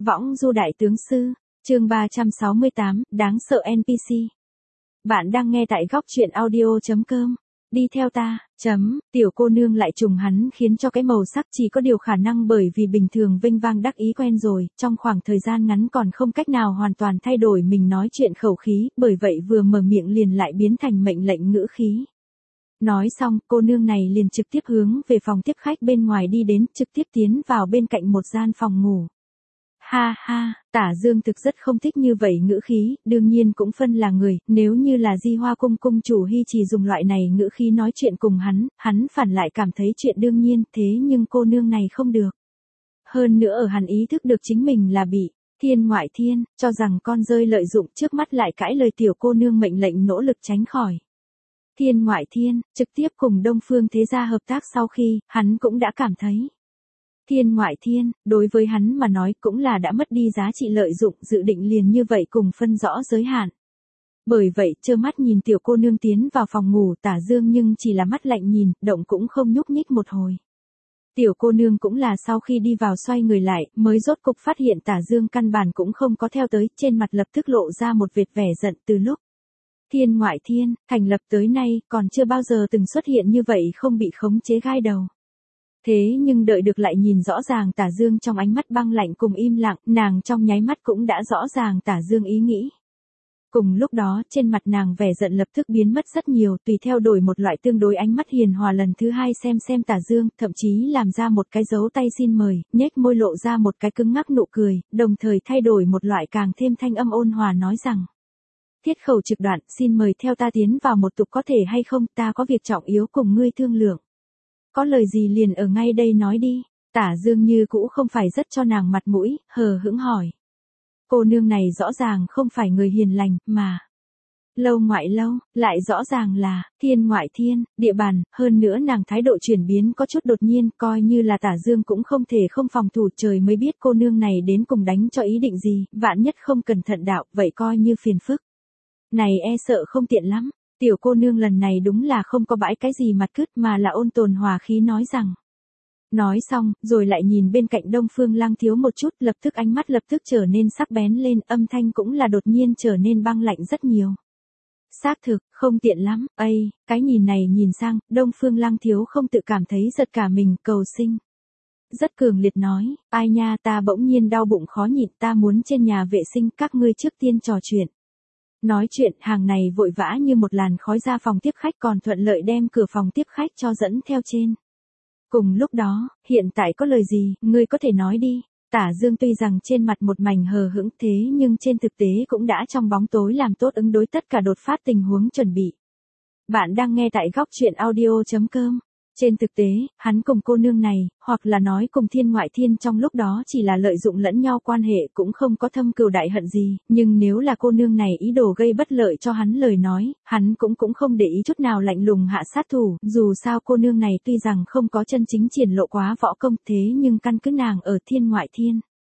Võng du đại tướng sư, chương 368, đáng sợ NPC. Bạn đang nghe tại góc truyện audio.com. Đi theo ta, tiểu cô nương lại trùng hắn khiến cho cái màu sắc chỉ có điều khả năng bởi vì bình thường vinh vang đắc ý quen rồi, trong khoảng thời gian ngắn còn không cách nào hoàn toàn thay đổi mình nói chuyện khẩu khí, bởi vậy vừa mở miệng liền lại biến thành mệnh lệnh ngữ khí. Nói xong, cô nương này liền trực tiếp hướng về phòng tiếp khách bên ngoài đi đến, trực tiếp tiến vào bên cạnh một gian phòng ngủ. Ha ha, Tả Dương thực rất không thích như vậy ngữ khí, đương nhiên cũng phân là người, nếu như là Di Hoa cung cung chủ Hy Trì dùng loại này ngữ khí nói chuyện cùng hắn phản lại cảm thấy chuyện đương nhiên, thế nhưng cô nương này không được. Hơn nữa ở hắn ý thức được chính mình là bị thiên ngoại thiên, cho rằng con rơi lợi dụng trước mắt lại cãi lời tiểu cô nương mệnh lệnh nỗ lực tránh khỏi. Thiên ngoại thiên, trực tiếp cùng Đông Phương Thế Gia hợp tác sau khi, hắn cũng đã cảm thấy. Thiên ngoại thiên, đối với hắn mà nói cũng là đã mất đi giá trị lợi dụng, dự định liền như vậy cùng phân rõ giới hạn. Bởi vậy, trơ mắt nhìn tiểu cô nương tiến vào phòng ngủ Tả Dương nhưng chỉ là mắt lạnh nhìn, động cũng không nhúc nhích một hồi. Tiểu cô nương cũng là sau khi đi vào xoay người lại, mới rốt cục phát hiện Tả Dương căn bản cũng không có theo tới, trên mặt lập tức lộ ra một vệt vẻ giận từ lúc. Thiên ngoại thiên, thành lập tới nay, còn chưa bao giờ từng xuất hiện như vậy không bị khống chế gai đầu. Thế nhưng đợi được lại nhìn rõ ràng Tả Dương trong ánh mắt băng lạnh cùng im lặng, nàng trong nháy mắt cũng đã rõ ràng Tả Dương ý nghĩ. Cùng lúc đó, trên mặt nàng vẻ giận lập tức biến mất rất nhiều, tùy theo đổi một loại tương đối ánh mắt hiền hòa lần thứ hai xem Tả Dương, thậm chí làm ra một cái dấu tay xin mời, nhếch môi lộ ra một cái cứng ngắc nụ cười, đồng thời thay đổi một loại càng thêm thanh âm ôn hòa nói rằng. Tiết khẩu trực đoạn, xin mời theo ta tiến vào một tục có thể hay không, ta có việc trọng yếu cùng ngươi thương lượng. Có lời gì liền ở ngay đây nói đi, Tả Dương như cũ không phải rất cho nàng mặt mũi, hờ hững hỏi. Cô nương này rõ ràng không phải người hiền lành, mà lâu ngoại lâu, lại rõ ràng là thiên ngoại thiên, địa bàn, hơn nữa nàng thái độ chuyển biến có chút đột nhiên, coi như là Tả Dương cũng không thể không phòng thủ, trời mới biết cô nương này đến cùng đánh cho ý định gì, vạn nhất không cẩn thận đạo, vậy coi như phiền phức. Này e sợ không tiện lắm. Tiểu cô nương lần này đúng là không có bãi cái gì mặt cứt mà là ôn tồn hòa khí nói rằng. Nói xong, rồi lại nhìn bên cạnh Đông Phương Lăng Thiếu một chút, lập tức ánh mắt lập tức trở nên sắc bén lên, âm thanh cũng là đột nhiên trở nên băng lạnh rất nhiều. Xác thực, không tiện lắm, cái nhìn này nhìn sang, Đông Phương Lăng Thiếu không tự cảm thấy giật cả mình, cầu sinh. Rất cường liệt nói, ai nha, ta bỗng nhiên đau bụng khó nhịn, ta muốn trên nhà vệ sinh, các ngươi trước tiên trò chuyện. Nói chuyện, hàng này vội vã như một làn khói ra phòng tiếp khách, còn thuận lợi đem cửa phòng tiếp khách cho dẫn theo trên. Cùng lúc đó, hiện tại có lời gì, ngươi có thể nói đi. Tả Dương tuy rằng trên mặt một mảnh hờ hững thế nhưng trên thực tế cũng đã trong bóng tối làm tốt ứng đối tất cả đột phát tình huống chuẩn bị. Bạn đang nghe tại góc truyện audio.com. Trên thực tế, hắn cùng cô nương này, hoặc là nói cùng thiên ngoại thiên trong lúc đó chỉ là lợi dụng lẫn nhau quan hệ cũng không có thâm cừu đại hận gì, nhưng nếu là cô nương này ý đồ gây bất lợi cho hắn lời nói, hắn cũng không để ý chút nào lạnh lùng hạ sát thủ, dù sao cô nương này tuy rằng không có chân chính triển lộ quá võ công thế nhưng căn cứ nàng ở thiên ngoại thiên.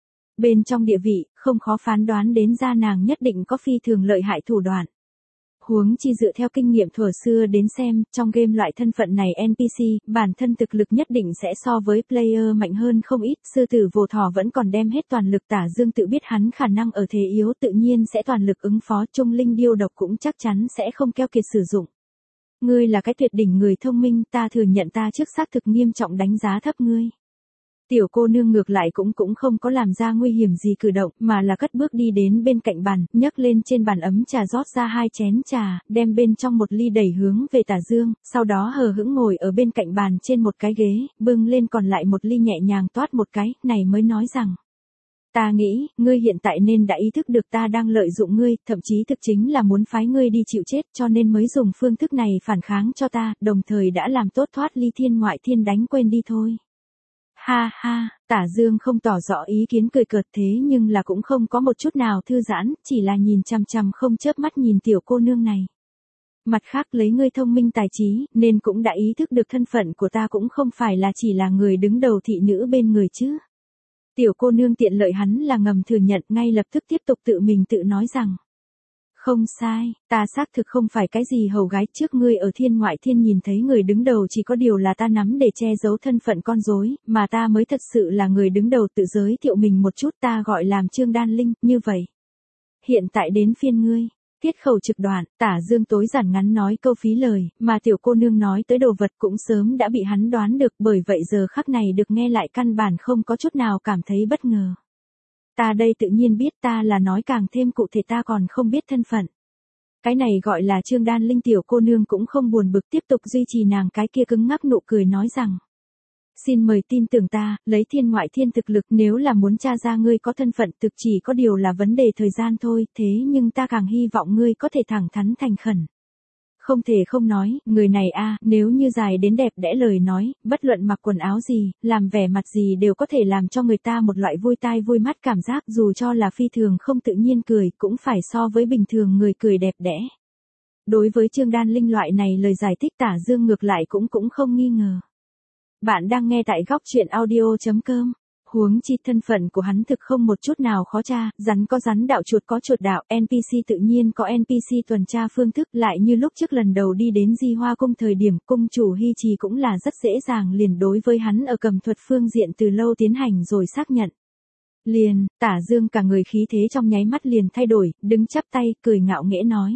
Bên trong địa vị, không khó phán đoán đến ra nàng nhất định có phi thường lợi hại thủ đoạn. Huống chi dựa theo kinh nghiệm thuở xưa đến xem, trong game loại thân phận này NPC, bản thân thực lực nhất định sẽ so với player mạnh hơn không ít, sư tử vô thỏ vẫn còn đem hết toàn lực, Tả Dương tự biết hắn khả năng ở thế yếu tự nhiên sẽ toàn lực ứng phó, trung linh điêu độc cũng chắc chắn sẽ không keo kiệt sử dụng. Ngươi là cái tuyệt đỉnh người thông minh, ta thừa nhận ta trước xác thực nghiêm trọng đánh giá thấp ngươi. Tiểu cô nương ngược lại cũng không có làm ra nguy hiểm gì cử động, mà là cất bước đi đến bên cạnh bàn, nhấc lên trên bàn ấm trà rót ra 2 chén trà, đem bên trong một ly đẩy hướng về Tả Dương, sau đó hờ hững ngồi ở bên cạnh bàn trên một cái ghế, bưng lên còn lại một ly nhẹ nhàng toát một cái, này mới nói rằng. Ta nghĩ, ngươi hiện tại nên đã ý thức được ta đang lợi dụng ngươi, thậm chí thực chính là muốn phái ngươi đi chịu chết cho nên mới dùng phương thức này phản kháng cho ta, đồng thời đã làm tốt thoát ly thiên ngoại thiên đánh quên đi thôi. Ha ha, Tả Dương không tỏ rõ ý kiến cười cợt thế nhưng là cũng không có một chút nào thư giãn, chỉ là nhìn chằm chằm không chớp mắt nhìn tiểu cô nương này. Mặt khác lấy ngươi thông minh tài trí, nên cũng đã ý thức được thân phận của ta cũng không phải là chỉ là người đứng đầu thị nữ bên người chứ. Tiểu cô nương tiện lợi hắn là ngầm thừa nhận ngay lập tức tiếp tục tự mình tự nói rằng. Không sai, ta xác thực không phải cái gì hầu gái trước ngươi ở thiên ngoại thiên nhìn thấy người đứng đầu chỉ có điều là ta nắm để che giấu thân phận con rối, mà ta mới thật sự là người đứng đầu tự giới thiệu mình một chút ta gọi làm Trương Đan Linh, như vậy. Hiện tại đến phiên ngươi. Tiết khẩu trực đoạn, Tả Dương tối giản ngắn nói câu phí lời, mà tiểu cô nương nói tới đồ vật cũng sớm đã bị hắn đoán được, bởi vậy giờ khắc này được nghe lại căn bản không có chút nào cảm thấy bất ngờ. Ta đây tự nhiên biết, ta là nói càng thêm cụ thể, ta còn không biết thân phận. Cái này gọi là Trương Đan Linh. Tiểu cô nương cũng không buồn bực, tiếp tục duy trì nàng cái kia cứng ngắc nụ cười nói rằng. Xin mời tin tưởng ta, lấy thiên ngoại thiên thực lực, nếu là muốn tra ra ngươi có thân phận thực chỉ có điều là vấn đề thời gian thôi, thế nhưng ta càng hy vọng ngươi có thể thẳng thắn thành khẩn. Không thể không nói, người này nếu như dài đến đẹp đẽ lời nói, bất luận mặc quần áo gì, làm vẻ mặt gì đều có thể làm cho người ta một loại vui tai vui mắt cảm giác, dù cho là phi thường không tự nhiên cười, cũng phải so với bình thường người cười đẹp đẽ. Đối với Trương Đan Linh loại này lời giải thích Tả Dương ngược lại cũng không nghi ngờ. Bạn đang nghe tại góc truyện audio.com. Huống chi thân phận của hắn thực không một chút nào khó tra, rắn có rắn đạo, chuột có chuột đạo, NPC tự nhiên có NPC tuần tra phương thức, lại như lúc trước lần đầu đi đến Di Hoa cung thời điểm, cung chủ Hy Trì cũng là rất dễ dàng liền đối với hắn ở cầm thuật phương diện từ lâu tiến hành rồi xác nhận. Liền, Tả Dương cả người khí thế trong nháy mắt liền thay đổi, đứng chắp tay, cười ngạo nghễ nói.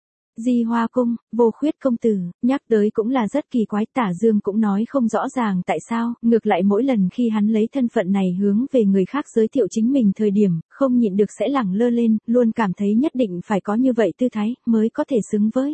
Di Hoa cung, Vô Khuyết công tử, nhắc tới cũng là rất kỳ quái, Tả Dương cũng nói không rõ ràng tại sao, ngược lại mỗi lần khi hắn lấy thân phận này hướng về người khác giới thiệu chính mình thời điểm, không nhịn được sẽ lẳng lơ lên, luôn cảm thấy nhất định phải có như vậy tư thái, mới có thể xứng với.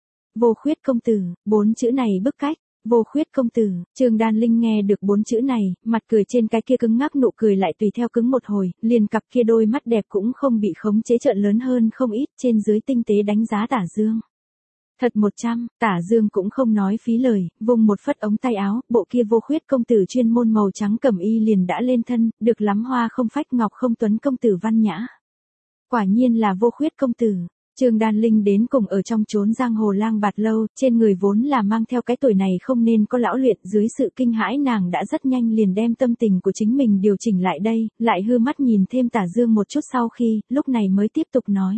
Vô Khuyết công tử, 4 chữ này bức cách. Vô Khuyết công tử, Trương Đan Linh nghe được 4 chữ này, mặt cười trên cái kia cứng ngắc nụ cười lại tùy theo cứng một hồi, liền cặp kia đôi mắt đẹp cũng không bị khống chế trợn lớn hơn không ít, trên dưới tinh tế đánh giá Tả Dương. Thật 100, Tả Dương cũng không nói phí lời, vùng một phất ống tay áo, bộ kia Vô Khuyết công tử chuyên môn màu trắng cẩm y liền đã lên thân, được lắm hoa không phách ngọc không tuấn công tử văn nhã. Quả nhiên là Vô Khuyết công tử. Trương Đan Linh đến cùng ở trong chốn giang hồ lang bạt lâu, trên người vốn là mang theo cái tuổi này không nên có lão luyện, dưới sự kinh hãi nàng đã rất nhanh liền đem tâm tình của chính mình điều chỉnh lại đây, lại hư mắt nhìn thêm Tả Dương một chút sau khi, lúc này mới tiếp tục nói.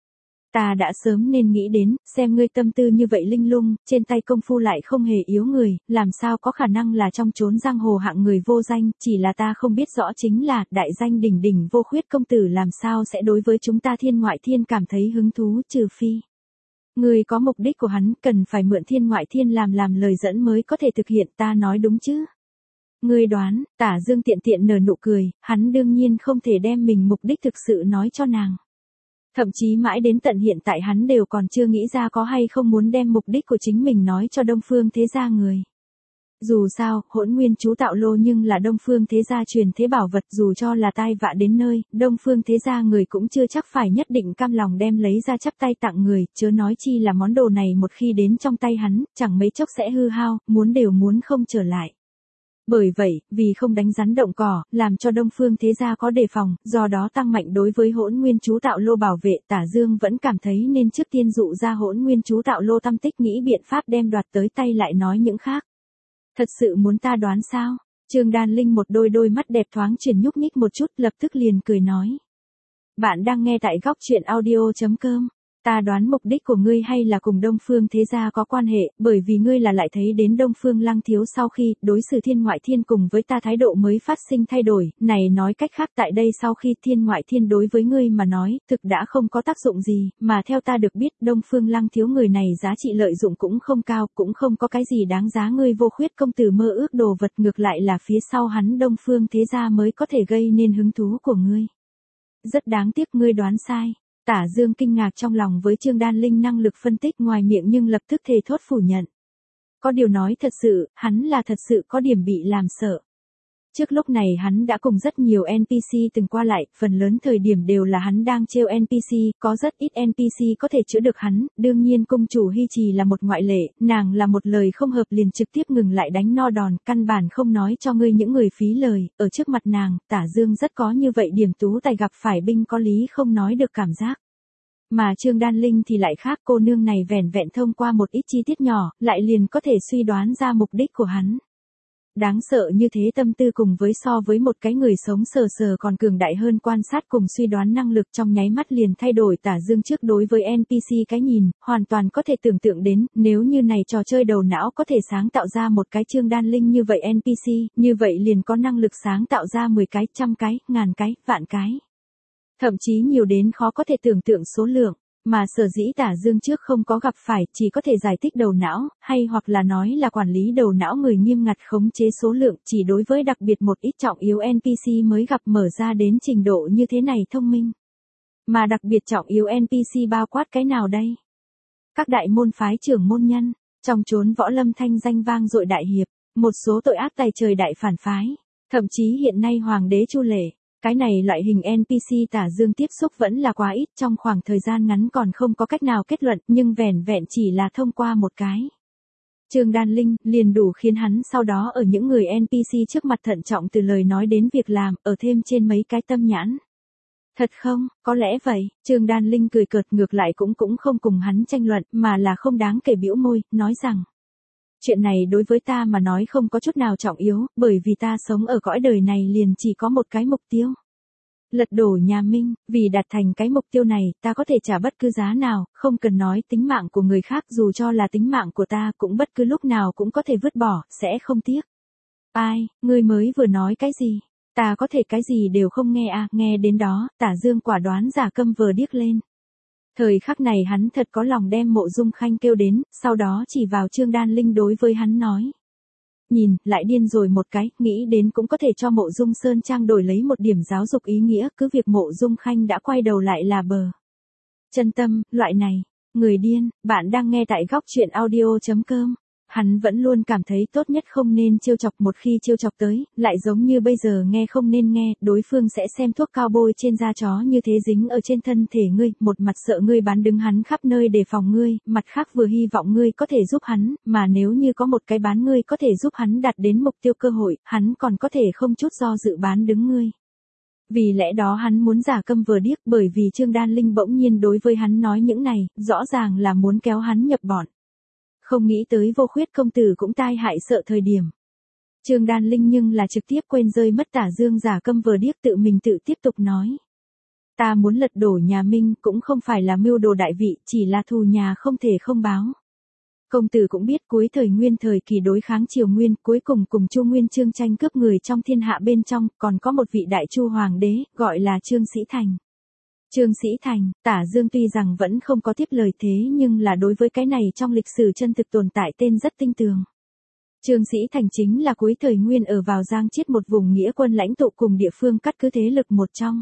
Ta đã sớm nên nghĩ đến, xem ngươi tâm tư như vậy linh lung, trên tay công phu lại không hề yếu người, làm sao có khả năng là trong chốn giang hồ hạng người vô danh, chỉ là ta không biết rõ chính là, đại danh đỉnh đỉnh Vô Khuyết công tử làm sao sẽ đối với chúng ta thiên ngoại thiên cảm thấy hứng thú, trừ phi. Ngươi có mục đích của hắn, cần phải mượn thiên ngoại thiên làm lời dẫn mới có thể thực hiện, ta nói đúng chứ? Ngươi đoán, Tả Dương tiện tiện nở nụ cười, hắn đương nhiên không thể đem mình mục đích thực sự nói cho nàng. Thậm chí mãi đến tận hiện tại hắn đều còn chưa nghĩ ra có hay không muốn đem mục đích của chính mình nói cho Đông Phương Thế Gia người. Dù sao, Hỗn Nguyên chú tạo lô nhưng là Đông Phương Thế Gia truyền thế bảo vật, dù cho là tai vạ đến nơi, Đông Phương Thế Gia người cũng chưa chắc phải nhất định cam lòng đem lấy ra chắp tay tặng người, chớ nói chi là món đồ này một khi đến trong tay hắn, chẳng mấy chốc sẽ hư hao, muốn đều muốn không trở lại. Bởi vậy, vì không đánh rắn động cỏ, làm cho Đông Phương Thế Gia có đề phòng, do đó tăng mạnh đối với Hỗn Nguyên chú tạo lô bảo vệ, Tả Dương vẫn cảm thấy nên trước tiên dụ ra Hỗn Nguyên chú tạo lô tâm tích, nghĩ biện pháp đem đoạt tới tay, lại nói những khác. Thật sự muốn ta đoán sao? Trương Đan Linh một đôi mắt đẹp thoáng chuyển nhúc nhích một chút, lập tức liền cười nói. Bạn đang nghe tại góc truyện audio.com. Ta đoán mục đích của ngươi hay là cùng Đông Phương Thế Gia có quan hệ, bởi vì ngươi là lại thấy đến Đông Phương Lăng Thiếu sau khi đối xử thiên ngoại thiên cùng với ta thái độ mới phát sinh thay đổi, này nói cách khác tại đây sau khi thiên ngoại thiên đối với ngươi mà nói, thực đã không có tác dụng gì, mà theo ta được biết Đông Phương Lăng Thiếu người này giá trị lợi dụng cũng không cao, cũng không có cái gì đáng giá ngươi Vô Khuyết công tử mơ ước đồ vật, ngược lại là phía sau hắn Đông Phương Thế Gia mới có thể gây nên hứng thú của ngươi. Rất đáng tiếc ngươi đoán sai. Tả Dương kinh ngạc trong lòng với Trương Đan Linh năng lực phân tích ngoài miệng nhưng lập tức thề thốt phủ nhận. Có điều nói thật sự, hắn là thật sự có điểm bị làm sợ. Trước lúc này hắn đã cùng rất nhiều NPC từng qua lại, phần lớn thời điểm đều là hắn đang trêu NPC, có rất ít NPC có thể chữa được hắn, đương nhiên cung chủ Hy Trì là một ngoại lệ, nàng là một lời không hợp liền trực tiếp ngừng lại đánh no đòn, căn bản không nói cho ngươi những người phí lời, ở trước mặt nàng, Tả Dương rất có như vậy điểm tú tài gặp phải binh có lý không nói được cảm giác. Mà Trương Đan Linh thì lại khác, cô nương này vẻn vẹn thông qua một ít chi tiết nhỏ, lại liền có thể suy đoán ra mục đích của hắn. Đáng sợ như thế tâm tư cùng với so với một cái người sống sờ sờ còn cường đại hơn quan sát cùng suy đoán năng lực trong nháy mắt liền thay đổi Tả Dương trước đối với NPC cái nhìn, hoàn toàn có thể tưởng tượng đến, nếu như này trò chơi đầu não có thể sáng tạo ra một cái Trương Đan Linh như vậy NPC, như vậy liền có năng lực sáng tạo ra 10 cái, trăm cái, ngàn cái, vạn cái. Thậm chí nhiều đến khó có thể tưởng tượng số lượng. Mà sở dĩ Tả Dương trước không có gặp phải chỉ có thể giải thích đầu não, hay hoặc là nói là quản lý đầu não người nghiêm ngặt khống chế số lượng chỉ đối với đặc biệt một ít trọng yếu NPC mới gặp mở ra đến trình độ như thế này thông minh. Mà đặc biệt trọng yếu NPC bao quát cái nào đây? Các đại môn phái trưởng môn nhân, trong chốn võ lâm thanh danh vang dội đại hiệp, một số tội ác tày trời đại phản phái, thậm chí hiện nay hoàng đế Chu Lệ. Cái này loại hình NPC Tả Dương tiếp xúc vẫn là quá ít, trong khoảng thời gian ngắn còn không có cách nào kết luận, nhưng vẻn vẹn chỉ là thông qua một cái Trương Đan Linh liền đủ khiến hắn sau đó ở những người NPC trước mặt thận trọng từ lời nói đến việc làm, ở thêm trên mấy cái tâm nhãn. Thật không, có lẽ vậy, Trương Đan Linh cười cợt ngược lại cũng không cùng hắn tranh luận, mà là không đáng kể bĩu môi, nói rằng. Chuyện này đối với ta mà nói không có chút nào trọng yếu, bởi vì ta sống ở cõi đời này liền chỉ có một cái mục tiêu. Lật đổ nhà Minh, vì đạt thành cái mục tiêu này, ta có thể trả bất cứ giá nào, không cần nói tính mạng của người khác dù cho là tính mạng của ta cũng bất cứ lúc nào cũng có thể vứt bỏ, sẽ không tiếc. Ai, ngươi mới vừa nói cái gì? Ta có thể cái gì đều không nghe à, nghe đến đó, Tả Dương quả đoán giả câm vờ điếc lên. Thời khắc này hắn thật có lòng đem Mộ Dung Khanh kêu đến, sau đó chỉ vào Trương Đan Linh đối với hắn nói. Nhìn, lại điên rồi một cái, nghĩ đến cũng có thể cho Mộ Dung Sơn Trang đổi lấy một điểm giáo dục ý nghĩa, cứ việc Mộ Dung Khanh đã quay đầu lại là bờ. Chân tâm, loại này, người điên, bạn đang nghe tại góc truyện audio.com. Hắn vẫn luôn cảm thấy tốt nhất không nên trêu chọc, một khi trêu chọc tới, lại giống như bây giờ nghe không nên nghe, đối phương sẽ xem thuốc cao bôi trên da chó như thế dính ở trên thân thể ngươi, một mặt sợ ngươi bán đứng hắn khắp nơi đề phòng ngươi, mặt khác vừa hy vọng ngươi có thể giúp hắn, mà nếu như có một cái bán ngươi có thể giúp hắn đạt đến mục tiêu cơ hội, hắn còn có thể không chút do dự bán đứng ngươi. Vì lẽ đó hắn muốn giả câm vờ điếc, bởi vì Trương Đan Linh bỗng nhiên đối với hắn nói những này, rõ ràng là muốn kéo hắn nhập bọn. Không nghĩ tới Vô Khuyết công tử cũng tai hại sợ thời điểm. Trương Đan Linh nhưng là trực tiếp quên rơi mất Tả Dương giả câm vờ điếc, tự mình tự tiếp tục nói. Ta muốn lật đổ nhà Minh cũng không phải là mưu đồ đại vị, chỉ là thù nhà không thể không báo. Công tử cũng biết cuối thời Nguyên thời kỳ đối kháng Triều Nguyên, cuối cùng cùng Chu Nguyên Chương tranh cướp người trong thiên hạ bên trong, còn có một vị đại Chu hoàng đế, gọi là Trương Sĩ Thành. Trương Sĩ Thành, Tả Dương tuy rằng vẫn không có tiếp lời thế nhưng là đối với cái này trong lịch sử chân thực tồn tại tên rất tinh tường. Trương Sĩ Thành chính là cuối thời Nguyên ở vào Giang Chiết một vùng nghĩa quân lãnh tụ cùng địa phương cắt cứ thế lực một trong.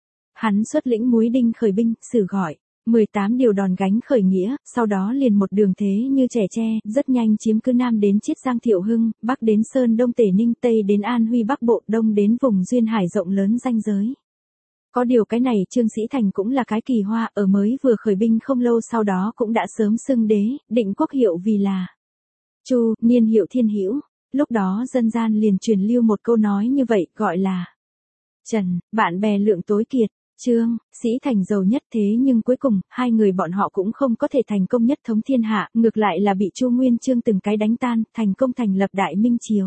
Hắn xuất lĩnh Múi Đinh khởi binh, sử gọi 18 điều đòn gánh khởi nghĩa, sau đó liền một đường thế như trẻ tre, rất nhanh chiếm cứ Nam đến Chiết Giang Thiệu Hưng, Bắc đến Sơn Đông Tề Ninh, Tây đến An Huy, Bắc Bộ, Đông đến vùng duyên hải rộng lớn ranh giới. Có điều cái này Trương Sĩ Thành cũng là cái kỳ hoa, ở mới vừa khởi binh không lâu sau đó cũng đã sớm xưng đế, định quốc hiệu vì là Chu, niên hiệu Thiên Hữu. Lúc đó dân gian liền truyền lưu một câu nói như vậy, gọi là Trần, bạn bè lượng tối kiệt, Trương, Sĩ Thành giàu nhất, thế nhưng cuối cùng, hai người bọn họ cũng không có thể thành công nhất thống thiên hạ, ngược lại là bị Chu Nguyên Chương từng cái đánh tan, thành công thành lập Đại Minh Triều.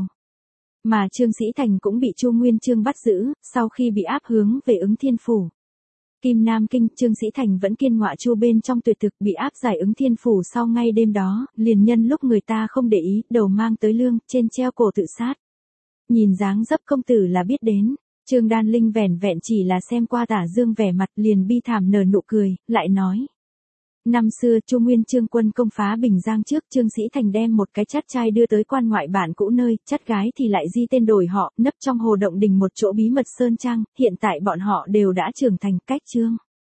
Mà Trương Sĩ Thành cũng bị Chu Nguyên Chương bắt giữ, sau khi bị áp hướng về Ứng Thiên Phủ. Kim Nam Kinh, Trương Sĩ Thành vẫn kiên ngọa Chu bên trong tuyệt thực, bị áp giải Ứng Thiên Phủ, sau ngay đêm đó, liền nhân lúc người ta không để ý, đầu mang tới lương, trên treo cổ tự sát. Nhìn dáng dấp công tử là biết đến, Trương Đan Linh vẻn vẹn chỉ là xem qua Tả Dương vẻ mặt liền bi thảm nở nụ cười, lại nói. Năm xưa Chu Nguyên Chương quân công phá Bình Giang trước, Trương Sĩ Thành đem một cái chắt trai đưa tới quan ngoại bản cũ nơi, chắt gái thì lại di tên đổi họ, nấp trong hồ động đình một chỗ bí mật sơn trang, hiện tại bọn họ đều đã trưởng thành, cách Trương